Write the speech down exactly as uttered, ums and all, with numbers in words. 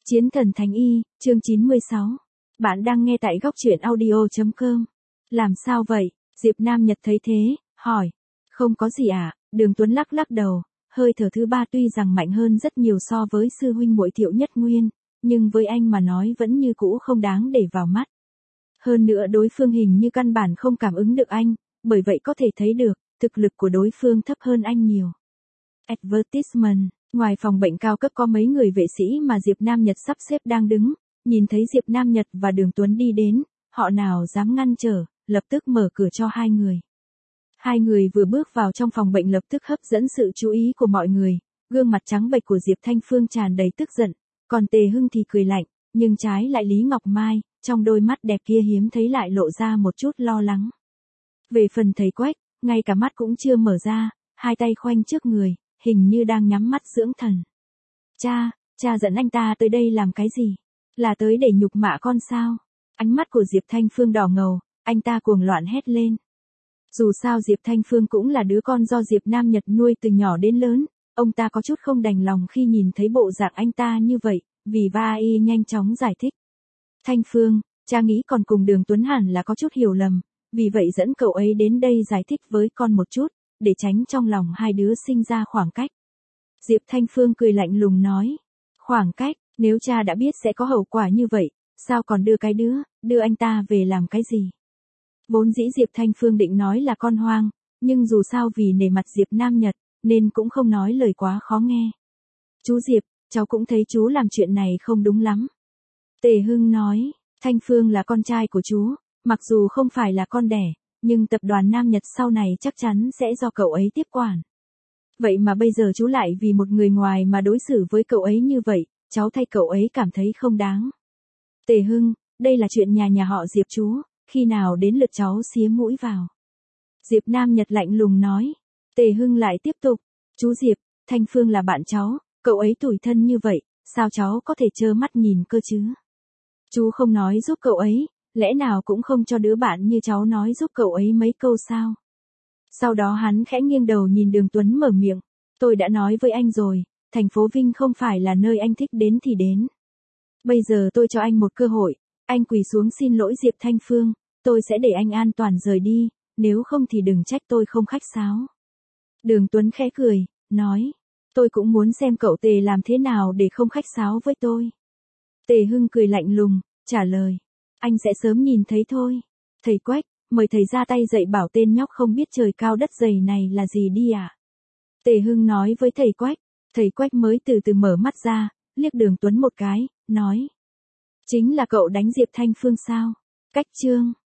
Chiến thần Thánh Y, chương chín mươi sáu. Bạn đang nghe tại góc truyện audio chấm com. Làm sao vậy? Diệp Nam Nhật thấy thế, hỏi. Không có gì ạ, à? Đường Tuấn lắc lắc đầu, hơi thở thứ ba tuy rằng mạnh hơn rất nhiều so với sư huynh muội Thiệu Nhất Nguyên, nhưng với anh mà nói vẫn như cũ không đáng để vào mắt. Hơn nữa đối phương hình như căn bản không cảm ứng được anh, bởi vậy có thể thấy được, thực lực của đối phương thấp hơn anh nhiều. Advertisement. Ngoài phòng bệnh cao cấp có mấy người vệ sĩ mà Diệp Nam Nhật sắp xếp đang đứng, nhìn thấy Diệp Nam Nhật và Đường Tuấn đi đến, họ nào dám ngăn trở, lập tức mở cửa cho hai người. Hai người vừa bước vào trong phòng bệnh lập tức hấp dẫn sự chú ý của mọi người, gương mặt trắng bệch của Diệp Thanh Phương tràn đầy tức giận, còn Tề Hưng thì cười lạnh, nhưng trái lại Lý Ngọc Mai, trong đôi mắt đẹp kia hiếm thấy lại lộ ra một chút lo lắng. Về phần thầy Quách, ngay cả mắt cũng chưa mở ra, hai tay khoanh trước người, hình như đang nhắm mắt dưỡng thần. Cha, cha dẫn anh ta tới đây làm cái gì? Là tới để nhục mạ con sao? Ánh mắt của Diệp Thanh Phương đỏ ngầu, anh ta cuồng loạn hét lên. Dù sao Diệp Thanh Phương cũng là đứa con do Diệp Nam Nhật nuôi từ nhỏ đến lớn, ông ta có chút không đành lòng khi nhìn thấy bộ dạng anh ta như vậy, vì vai nhanh chóng giải thích. Thanh Phương, cha nghĩ còn cùng Đường Tuấn hẳn là có chút hiểu lầm, vì vậy dẫn cậu ấy đến đây giải thích với con một chút, để tránh trong lòng hai đứa sinh ra khoảng cách. Diệp Thanh Phương cười lạnh lùng nói, khoảng cách, nếu cha đã biết sẽ có hậu quả như vậy, sao còn đưa cái đứa, đưa anh ta về làm cái gì? Vốn dĩ Diệp Thanh Phương định nói là con hoang, nhưng dù sao vì nể mặt Diệp Nam Nhật, nên cũng không nói lời quá khó nghe. Chú Diệp, cháu cũng thấy chú làm chuyện này không đúng lắm. Tề Hưng nói, Thanh Phương là con trai của chú, mặc dù không phải là con đẻ, nhưng tập đoàn Nam Nhật sau này chắc chắn sẽ do cậu ấy tiếp quản. Vậy mà bây giờ chú lại vì một người ngoài mà đối xử với cậu ấy như vậy, cháu thay cậu ấy cảm thấy không đáng. Tề Hưng, đây là chuyện nhà nhà họ Diệp chú, khi nào đến lượt cháu xía mũi vào. Diệp Nam Nhật lạnh lùng nói. Tề Hưng lại tiếp tục, chú Diệp, Thanh Phương là bạn cháu, cậu ấy tủi thân như vậy, sao cháu có thể trơ mắt nhìn cơ chứ? Chú không nói giúp cậu ấy, lẽ nào cũng không cho đứa bạn như cháu nói giúp cậu ấy mấy câu sao? Sau đó hắn khẽ nghiêng đầu nhìn Đường Tuấn mở miệng, tôi đã nói với anh rồi, thành phố Vinh không phải là nơi anh thích đến thì đến. Bây giờ tôi cho anh một cơ hội, anh quỳ xuống xin lỗi Diệp Thanh Phương, tôi sẽ để anh an toàn rời đi, nếu không thì đừng trách tôi không khách sáo. Đường Tuấn khẽ cười, nói, tôi cũng muốn xem cậu Tề làm thế nào để không khách sáo với tôi. Tề Hưng cười lạnh lùng, trả lời, anh sẽ sớm nhìn thấy thôi. Thầy Quách, mời thầy ra tay dạy bảo tên nhóc không biết trời cao đất dày này là gì đi ạ. À? Tề Hưng nói với thầy Quách, thầy Quách mới từ từ mở mắt ra, liếc Đường Tuấn một cái, nói. Chính là cậu đánh Diệp Thanh Phương sao? Cách chương.